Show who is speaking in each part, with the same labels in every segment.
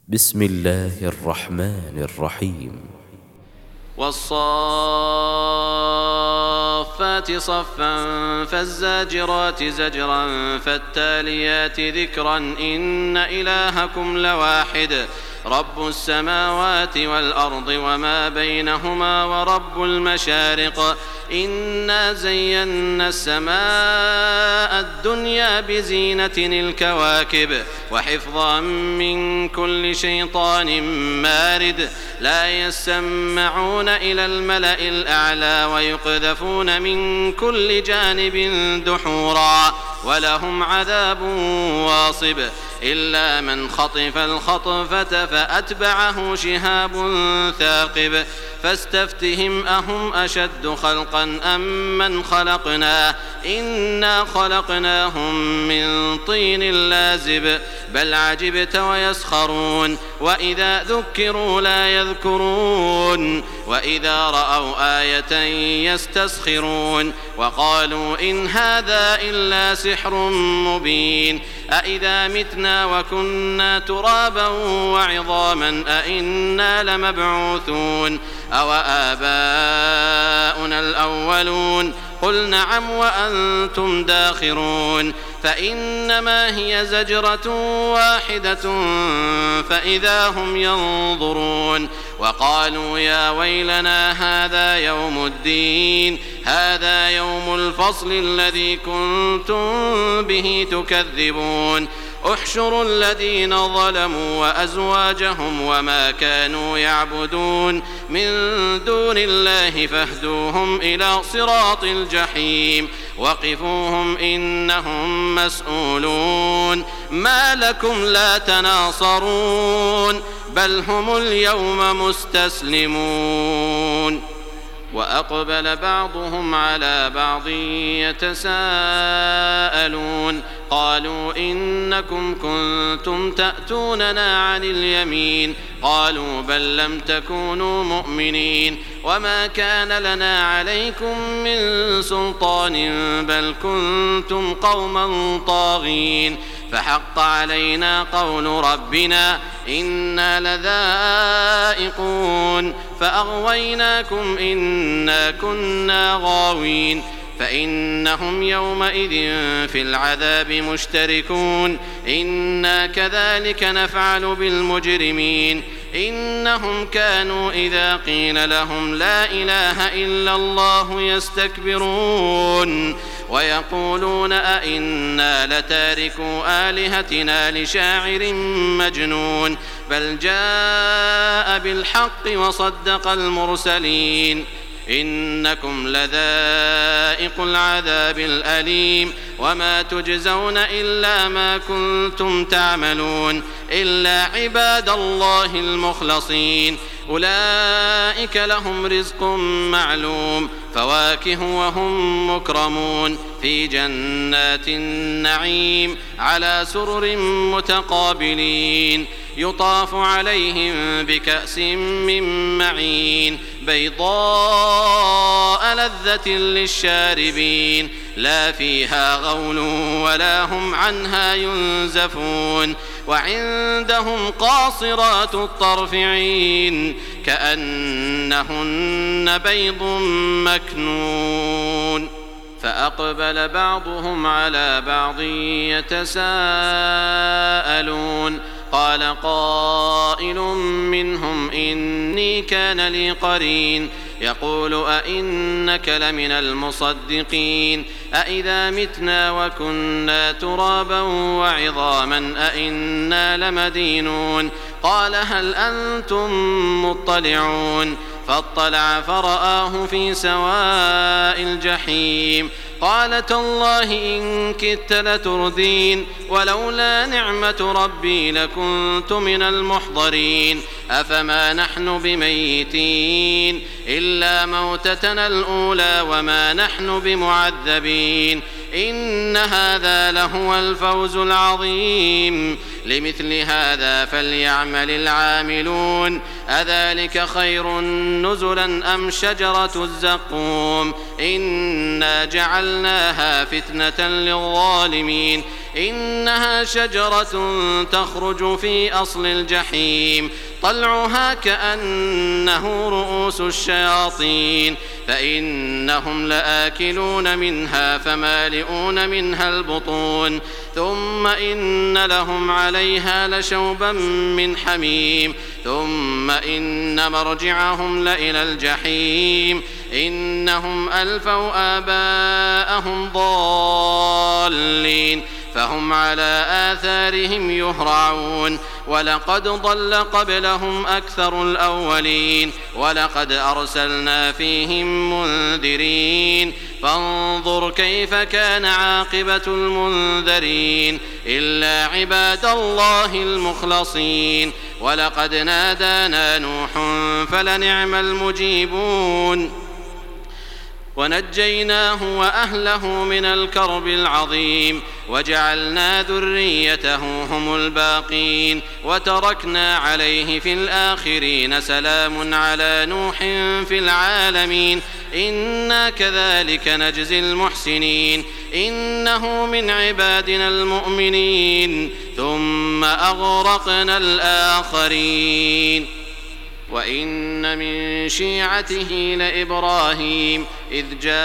Speaker 1: بسم الله الرحمن الرحيم.
Speaker 2: والصافات صفا فالزاجرات زجرا فالتاليات ذكرا إن إلهكم لواحد رب السماوات والأرض وما بينهما ورب المشارق إنا زينا السماء الدنيا بزينة الكواكب وحفظا من كل شيطان مارد لا يسمعون إلى الملأ الأعلى ويقذفون من كل جانب دحورا ولهم عذاب واصب إلا من خطف الخطفة فأتبعه شهاب ثاقب فاستفتهم أهم أشد خلقا أم من خلقنا إنا خلقناهم من طين لازب بل عجبت ويسخرون وإذا ذكروا لا يذكرون وإذا رأوا آية يستسخرون وقالوا إن هذا إلا سحر مبين أإذا متنا وكنا ترابا وعظاما أإنا لمبعوثون أو آباؤنا الأولون قل نعم وأنتم داخرون فإنما هي زجرة واحدة فإذا هم ينظرون وقالوا يا ويلنا هذا يوم الدين هذا يوم الفصل الذي كنتم به تكذبون احشروا الذين ظلموا وأزواجهم وما كانوا يعبدون من دون الله فاهدوهم إلى صراط الجحيم وقفوهم إنهم مسؤولون ما لكم لا تناصرون بل هم اليوم مستسلمون وأقبل بعضهم على بعض يتساءلون قالوا إنكم كنتم تأتوننا عن اليمين قالوا بل لم تكونوا مؤمنين وما كان لنا عليكم من سلطان بل كنتم قوما طاغين فحق علينا قول ربنا إنا لذائقون فأغويناكم إنا كنا غاوين فإنهم يومئذ في العذاب مشتركون إنا كذلك نفعل بالمجرمين إنهم كانوا إذا قيل لهم لا إله إلا الله يستكبرون ويقولون أئنا لتاركوا آلهتنا لشاعر مجنون بل جاء بالحق وصدق المرسلين إنكم لذائق العذاب الأليم وما تجزون إلا ما كنتم تعملون إلا عباد الله المخلصين أولئك لهم رزق معلوم فواكه وهم مكرمون في جنات النعيم على سرر متقابلين يطاف عليهم بكأس من معين بيضاء لذة للشاربين لا فيها غول ولا هم عنها ينزفون وعندهم قاصرات الطرف عين كأنهن بيض مكنون فأقبل بعضهم على بعض يتساءلون قال قائل منهم إني كان لي قرين يقول أئنك لمن المصدقين أئذا متنا وكنا ترابا وعظاما أئنا لمدينون قال هل أنتم مطلعون فاطلع فرآه في سواء الجحيم قال تالله إن كدت لتردين ولولا نعمة ربي لكنت من المحضرين أفما نحن بميتين إلا موتتنا الأولى وما نحن بمعذبين إن هذا لهو الفوز العظيم لمثل هذا فليعمل العاملون أذلك خير نزلا أم شجرة الزقوم إنا جعلناها فتنة للظالمين إنها شجرة تخرج في أصل الجحيم طلعها كأنه رؤوس الشياطين فإنهم لآكلون منها فمالئون منها البطون ثم إن لهم عليها لشوبا من حميم ثم إن مرجعهم لإلى الجحيم إنهم ألفوا آباءهم ضالين فهم على آثارهم يهرعون ولقد ضل قبلهم أكثر الأولين ولقد أرسلنا فيهم منذرين فانظر كيف كان عاقبة المنذرين إلا عباد الله المخلصين ولقد نادانا نوح فلنعم المجيبون ونجيناه وأهله من الكرب العظيم وجعلنا ذريته هم الباقين وتركنا عليه في الآخرين سلام على نوح في العالمين إنا كذلك نجزي المحسنين إنه من عبادنا المؤمنين ثم أغرقنا الآخرين وإن من شيعته لإبراهيم إذ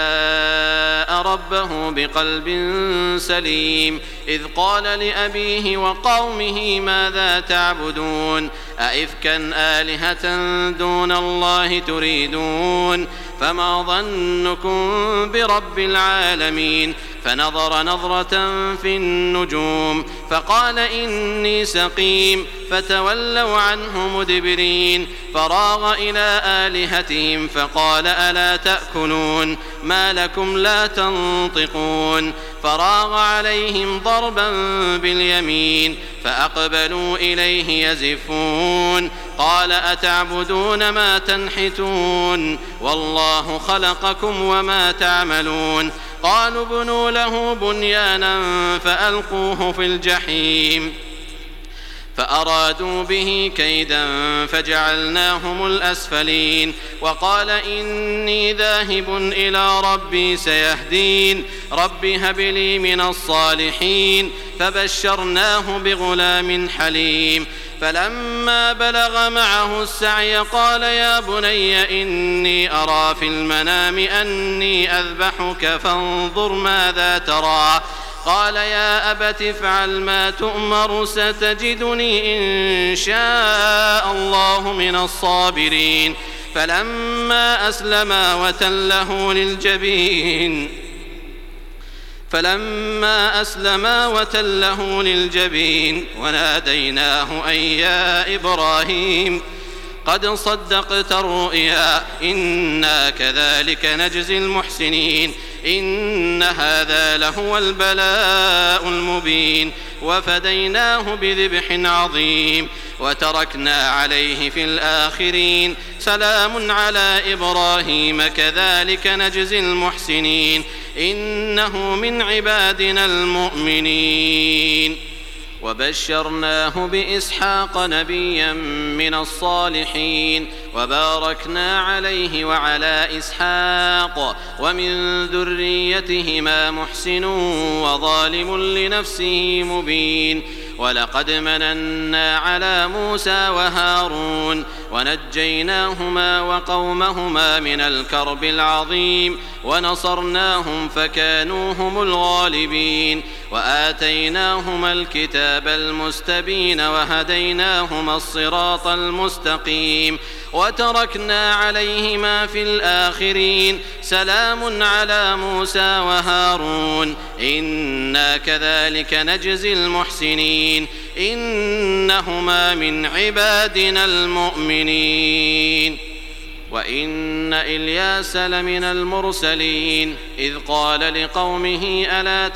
Speaker 2: جاء ربه بقلب سليم إذ قال لأبيه وقومه ماذا تعبدون أئفكا آلهة دون الله تريدون فما ظنكم برب العالمين فنظر نظرة في النجوم فقال إني سقيم فتولوا عنه مدبرين فراغ إلى آلهتهم فقال ألا تأكلون ما لكم لا تنطقون فراغ عليهم ضربا باليمين فأقبلوا إليه يزفون قال أتعبدون ما تنحتون والله خلقكم وما تعملون قالوا ابنوا له بنيانا فألقوه في الجحيم فأرادوا به كيدا فجعلناهم الأسفلين وقال إني ذاهب إلى ربي سيهدين رب هب لي من الصالحين فبشرناه بغلام حليم فلما بلغ معه السعي قال يا بني إني أرى في المنام أني أذبحك فانظر ماذا ترى قال يا أبت افعل ما تؤمر ستجدني إن شاء الله من الصابرين فلما أسلما وتله للجبين وناديناه أن يا إبراهيم قد صدقت الرؤيا إنا كذلك نجزي المحسنين إن هذا لهو البلاء المبين وفديناه بذبح عظيم وتركنا عليه في الآخرين سلام على إبراهيم كذلك نجزي المحسنين إنه من عبادنا المؤمنين وبشرناه بإسحاق نبيا من الصالحين وباركنا عليه وعلى إسحاق ومن ذريتهما محسن وظالم لنفسه مبين ولقد مننا على موسى وهارون ونجيناهما وقومهما من الكرب العظيم ونصرناهم فكانوا هم الغالبين وآتيناهما الكتاب المستبين وهديناهما الصراط المستقيم وتركنا عليهما في الآخرين سلام على موسى وهارون إنا كذلك نجزي المحسنين إنهما من عبادنا المؤمنين وإن إلياس لمن المرسلين إذ قال لقومه ألا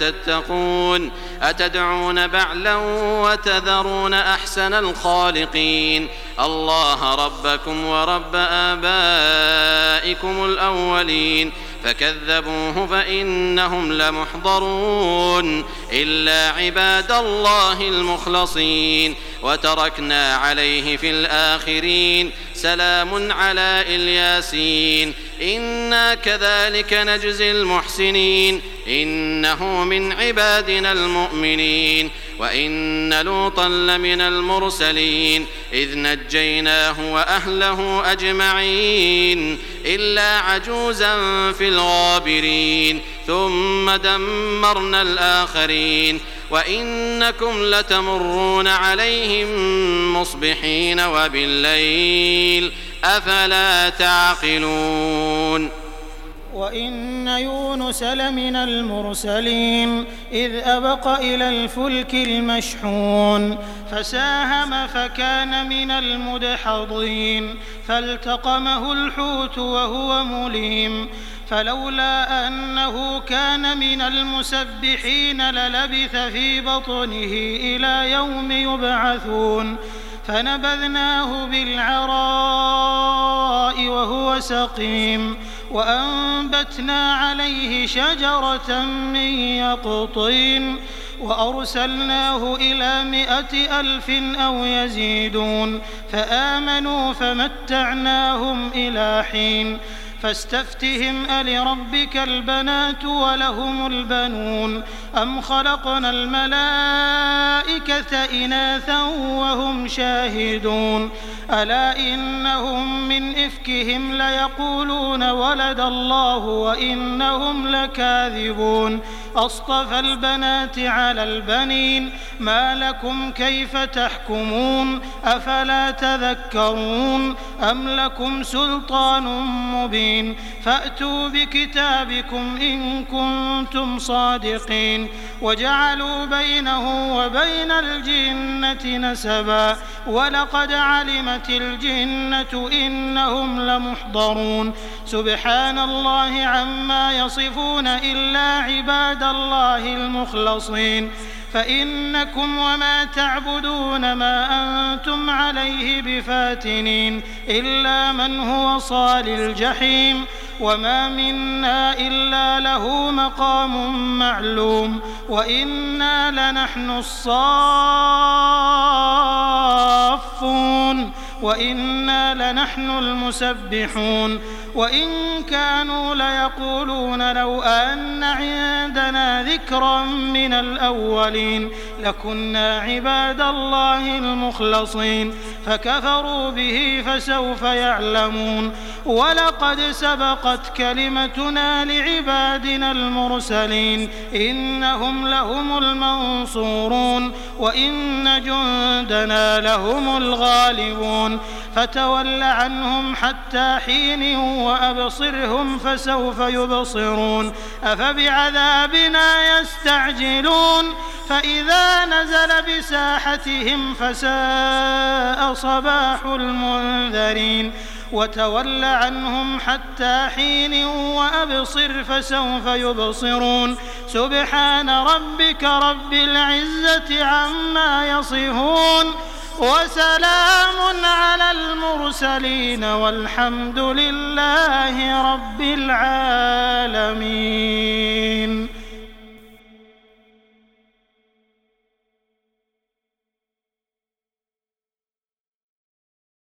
Speaker 2: تتقون أتدعون بعلا وتذرون أحسن الخالقين الله ربكم ورب آبائكم الأولين فكذبوه فإنهم لمحضرون إلا عباد الله المخلصين وتركنا عليه في الآخرين سلام على الياسين إنا كذلك نجزي المحسنين إنه من عبادنا المؤمنين وإن لوطا لمن المرسلين إذ نجيناه وأهله أجمعين إلا عجوزا في الغابرين ثم دمرنا الآخرين وإنكم لتمرون عليهم مصبحين وبالليل أفلا تعقلون
Speaker 3: وإن يونس لمن المرسلين إذ أبق إلى الفلك المشحون فساهم فكان من المدحضين فالتقمه الحوت وهو مليم فلولا أنه كان من المسبحين للبث في بطنه إلى يوم يبعثون فنبذناه بالعراء وهو سقيم وأنبتنا عليه شجرة من يقطين وأرسلناه إلى 100,000 أو يزيدون فآمنوا فمتعناهم إلى حين فاستفتهم ألربك البنات ولهم البنون أم خلقنا الملائكة إناثا وهم شاهدون ألا إنهم من إفكهم ليقولون ولد الله وإنهم لكاذبون أصطفى البنات على البنين ما لكم كيف تحكمون أفلا تذكرون أم لكم سلطان مبين فأتوا بكتابكم إن كنتم صادقين وجعلوا بينه وبين الجنة نسبا ولقد علمت الجنة إنهم لمحضرون سبحان الله عما يصفون إلا عباد الله المخلصين فإنكم وما تعبدون ما أنتم عليه بفاتنين إلا من هو صال الجحيم وما منا إلا له مقام معلوم وإنا لنحن الصافون وإنا لنحن المسبحون وإن كانوا ليقولون لو أن عندنا ذكرا من الأولين لكنا عباد الله المخلصين فكفروا به فسوف يعلمون ولقد سبقت كلمتنا لعبادنا المرسلين إنهم لهم المنصورون وإن جندنا لهم الغالبون فتول عنهم حتى حين وأبصرهم فسوف يبصرون أفبعذابنا يستعجلون فإذا نزل بساحتهم فساء صباح المنذرين وتول عنهم حتى حين وأبصر فسوف يبصرون سبحان ربك رب العزة عما يصفون وسلام على المرسلين والحمد لله رب العالمين.